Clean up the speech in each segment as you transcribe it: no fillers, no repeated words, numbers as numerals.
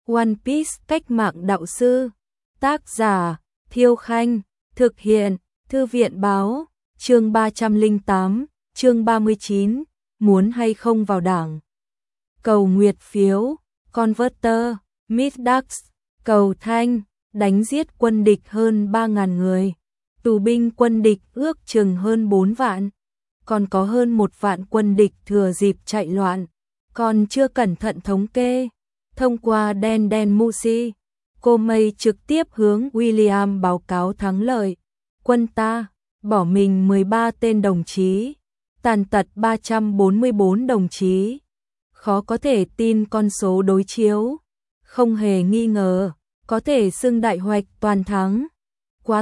One Piece cách mạng đạo sư. Tác giả Thiêu Khanh. Thực hiện Thư viện Báo. Chương 308, chương 39, muốn hay không vào đảng. Cầu nguyệt phiếu, Converter, Midax, cầu thanh, đánh giết quân địch hơn 3.000 người. Tù binh quân địch ước chừng hơn 4 vạn. Còn có hơn 1 vạn quân địch thừa dịp chạy loạn. Còn chưa cẩn thận thống kê. Thông qua Den Musi, cô Mây trực tiếp hướng William báo cáo thắng lợi. Quân ta bỏ mình 13 tên đồng chí, tàn tật 344 đồng chí. Khó có thể tin con số đối chiếu. Không hề nghi ngờ, có thể xưng đại hoạch toàn thắng. Quá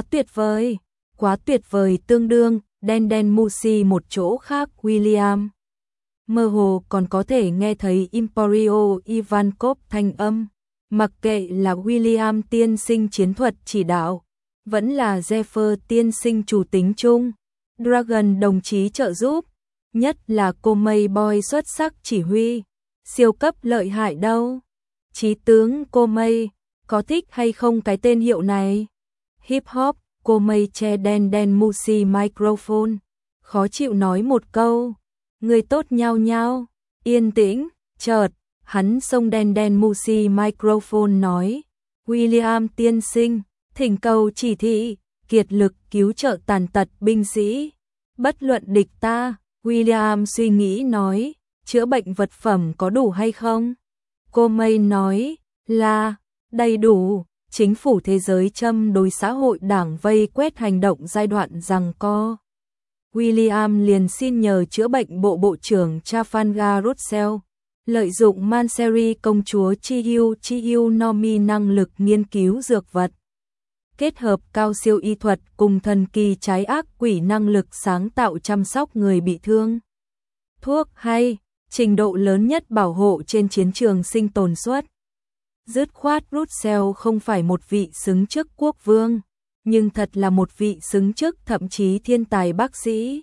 tuyệt vời tương đương, Den Musi một chỗ khác William. Mơ hồ còn có thể nghe thấy Emporio Ivankov thanh âm. Mặc kệ là William tiên sinh chiến thuật chỉ đạo, vẫn là Zephyr tiên sinh chủ tính chung, Dragon đồng chí trợ giúp, nhất là cô Mây Boy xuất sắc chỉ huy, siêu cấp lợi hại đâu. Chí tướng cô Mây, có thích hay không cái tên hiệu này? Hip hop, cô Mây che Den Musi microphone, khó chịu nói một câu. Người tốt nhau, yên tĩnh, chợt, hắn xông Den Musi microphone nói, William tiên sinh, thỉnh cầu chỉ thị, kiệt lực cứu trợ tàn tật binh sĩ, bất luận địch ta. William suy nghĩ nói, chữa bệnh vật phẩm có đủ hay không? Cô Mây nói, là, đầy đủ, chính phủ thế giới châm đối xã hội đảng vây quét hành động giai đoạn giằng co. William liền xin nhờ chữa bệnh bộ trưởng Trafalgar Russell, lợi dụng Manseri công chúa Chiyu Nomi năng lực nghiên cứu dược vật, kết hợp cao siêu y thuật cùng thần kỳ trái ác quỷ năng lực sáng tạo chăm sóc người bị thương. Thuốc hay, trình độ lớn nhất bảo hộ trên chiến trường sinh tồn suất. Dứt khoát Russell không phải một vị xứng chức quốc vương, nhưng thật là một vị xứng chức thậm chí thiên tài bác sĩ.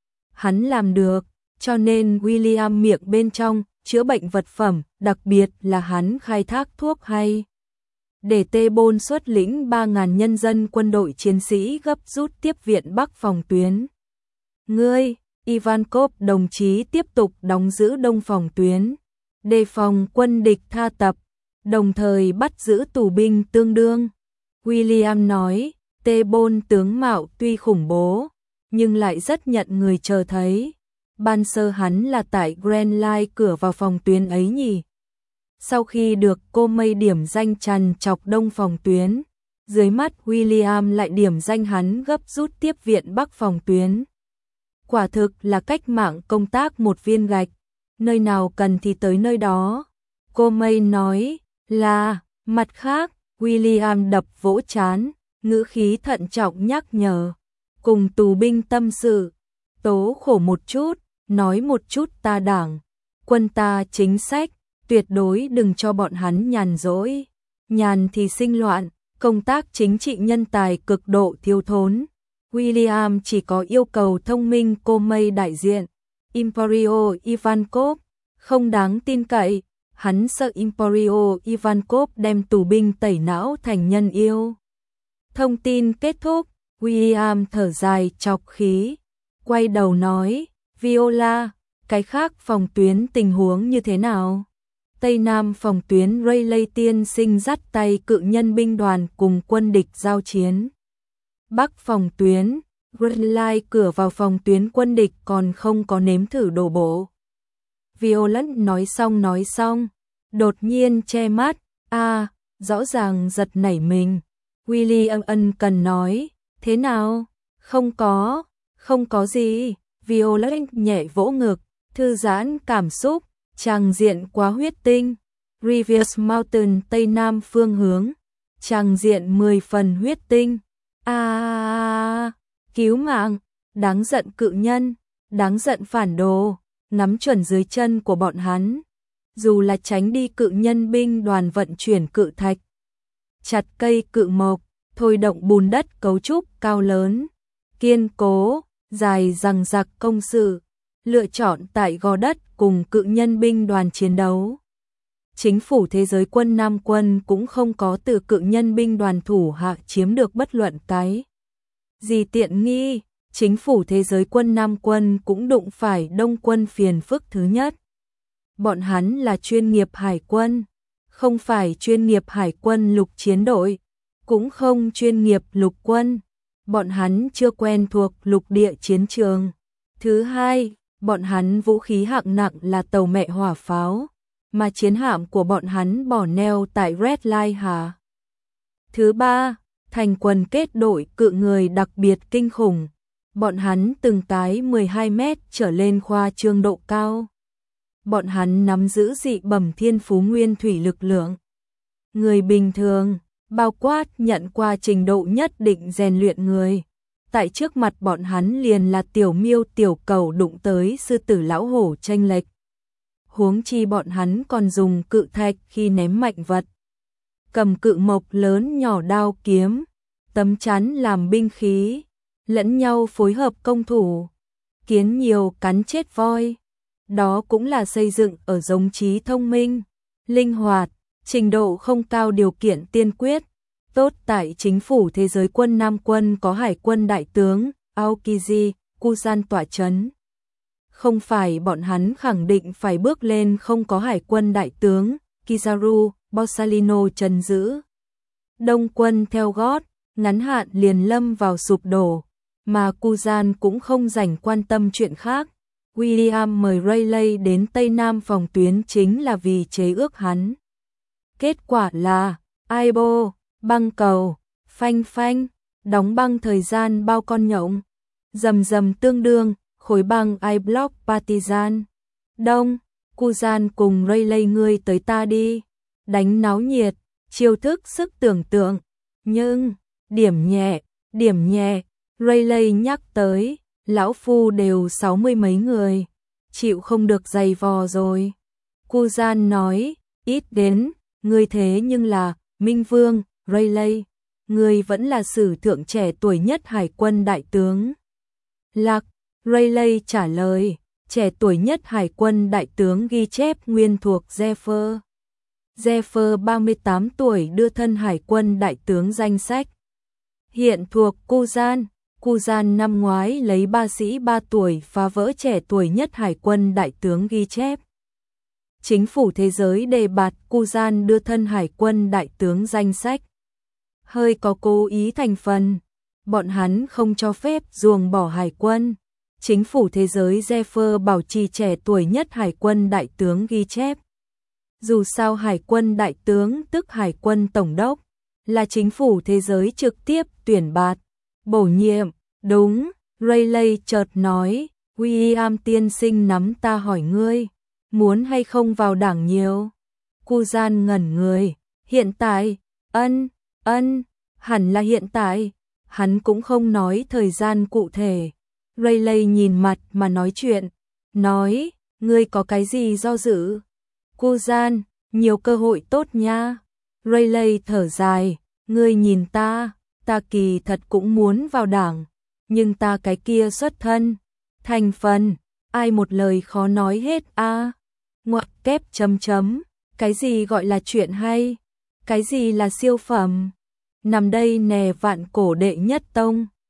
Hắn làm được, cho nên William miệng bên trong, chữa bệnh vật phẩm, đặc biệt là hắn khai thác thuốc hay. Để T-Bôn xuất lĩnh 3.000 nhân dân quân đội chiến sĩ gấp rút tiếp viện Bắc phòng tuyến. Ngươi, Ivankov đồng chí tiếp tục đóng giữ Đông phòng tuyến, đề phòng quân địch tha tập, đồng thời bắt giữ tù binh tương đương. William nói, T-Bôn tướng mạo tuy khủng bố, nhưng lại rất nhận người chờ thấy. Ban sơ hắn là tại Grand Line cửa vào phòng tuyến ấy nhỉ. Sau khi được cô Mây điểm danh trằn trọc Đông phòng tuyến, dưới mắt William lại điểm danh hắn gấp rút tiếp viện Bắc phòng tuyến. Quả thực là cách mạng công tác một viên gạch, nơi nào cần thì tới nơi đó. Cô Mây nói là, mặt khác, William đập vỗ trán, ngữ khí thận trọng nhắc nhở, cùng tù binh tâm sự, tố khổ một chút, nói một chút ta đảng, quân ta chính sách, tuyệt đối đừng cho bọn hắn nhàn rỗi, nhàn thì sinh loạn, công tác chính trị nhân tài cực độ thiếu thốn. William chỉ có yêu cầu thông minh cô Mây đại diện, Emporio Ivankov, không đáng tin cậy, hắn sợ Emporio Ivankov đem tù binh tẩy não thành nhân yêu. Thông tin kết thúc, William thở dài chọc khí, quay đầu nói, Viola, cái khác phòng tuyến tình huống như thế nào? Tây Nam phòng tuyến Rayleigh tiên sinh dắt tay cự nhân binh đoàn cùng quân địch giao chiến. Bắc phòng tuyến, Greenline cửa vào phòng tuyến quân địch còn không có nếm thử đổ bộ. Violet nói xong, đột nhiên che mắt, rõ ràng giật nảy mình. William ân cần nói, thế nào? Không có gì. Violet nhẹ vỗ ngực, thư giãn cảm xúc, tràng diện quá huyết tinh. Rivers Mountain Tây Nam phương hướng, tràng diện 10 phần huyết tinh. Cứu mạng, đáng giận cự nhân, đáng giận phản đồ, nắm chuẩn dưới chân của bọn hắn. Dù là tránh đi cự nhân binh đoàn vận chuyển cự thạch, chặt cây cự mộc, thôi động bùn đất cấu trúc cao lớn, kiên cố, dài dằng dặc công sự, lựa chọn tại gò đất cùng cự nhân binh đoàn chiến đấu. chính phủ thế giới quân Nam quân cũng không có từ cự nhân binh đoàn thủ hạ chiếm được bất luận cái gì tiện nghi, chính phủ thế giới quân Nam quân cũng đụng phải Đông quân phiền phức thứ nhất. Bọn hắn là chuyên nghiệp hải quân, không phải chuyên nghiệp hải quân lục chiến đội, cũng không chuyên nghiệp lục quân, bọn hắn chưa quen thuộc lục địa chiến trường. Thứ hai, bọn hắn vũ khí hạng nặng là tàu mẹ hỏa pháo, mà chiến hạm của bọn hắn bỏ neo tại Red Line Hà. Thứ ba, thành quần kết đội cự người đặc biệt kinh khủng, bọn hắn từng cái 12 mét trở lên khoa trương độ cao. Bọn hắn nắm giữ dị bẩm thiên phú nguyên thủy lực lượng. Người bình thường, bao quát nhận qua trình độ nhất định rèn luyện người. Tại trước mặt bọn hắn liền là tiểu miêu tiểu cầu đụng tới sư tử lão hổ chênh lệch. Huống chi bọn hắn còn dùng cự thạch khi ném mạnh vật. Cầm cự mộc lớn nhỏ đao kiếm, tấm chắn làm binh khí, lẫn nhau phối hợp công thủ. Kiến nhiều cắn chết voi. Đó cũng là xây dựng ở giống trí thông minh, linh hoạt, trình độ không cao điều kiện tiên quyết. Tốt tại chính phủ thế giới quân Nam quân có hải quân đại tướng Aokiji Kusan tỏa chấn. Không phải bọn hắn khẳng định phải bước lên không có hải quân đại tướng Kizaru Borsalino trấn giữ. Đông quân theo gót, ngắn hạn liền lâm vào sụp đổ, mà Kusan cũng không rảnh quan tâm chuyện khác. William mời Rayleigh đến Tây Nam phòng tuyến chính là vì chế ước hắn. Kết quả là, Aibo, băng cầu, phanh phanh, đóng băng thời gian bao con nhộng, rầm rầm tương đương, khối băng I-block Partizan. Đông, Kusan cùng Rayleigh ngươi tới ta đi, đánh náo nhiệt, chiêu thức sức tưởng tượng, nhưng, điểm nhẹ, Rayleigh nhắc tới. Lão phu đều 60 mấy người, chịu không được dày vò rồi. Kusan nói, ít đến, ngươi thế nhưng là Minh Vương, Rayleigh, ngươi vẫn là sử thượng trẻ tuổi nhất hải quân đại tướng. Lạc, Rayleigh trả lời, trẻ tuổi nhất hải quân đại tướng ghi chép nguyên thuộc Zephyr. Zephyr 38 tuổi đưa thân hải quân đại tướng danh sách. Hiện thuộc Kusan. Kusan năm ngoái lấy 3 sĩ 3 tuổi phá vỡ trẻ tuổi nhất hải quân đại tướng ghi chép. Chính phủ thế giới đề bạt Kusan đưa thân hải quân đại tướng danh sách. Hơi có cố ý thành phần, bọn hắn không cho phép ruồng bỏ hải quân. Chính phủ thế giới Zephyr bảo trì trẻ tuổi nhất hải quân đại tướng ghi chép. Dù sao hải quân đại tướng tức hải quân tổng đốc, là chính phủ thế giới trực tiếp tuyển bạt. Bổ nhiệm, đúng, Rayleigh chợt nói, William tiên sinh nắm ta hỏi ngươi, muốn hay không vào đảng nhiều? Kusan ngẩn người, hiện tại, hẳn là hiện tại, hắn cũng không nói thời gian cụ thể. Rayleigh nhìn mặt mà nói chuyện, nói, ngươi có cái gì do dự? Kusan, nhiều cơ hội tốt nha. Rayleigh thở dài, ngươi nhìn ta kỳ thật cũng muốn vào đảng, nhưng ta cái kia xuất thân, thành phần, ai một lời khó nói hết a. Ngoặc kép chấm chấm, cái gì gọi là chuyện hay, cái gì là siêu phẩm. Nằm đây nè vạn cổ đệ nhất tông.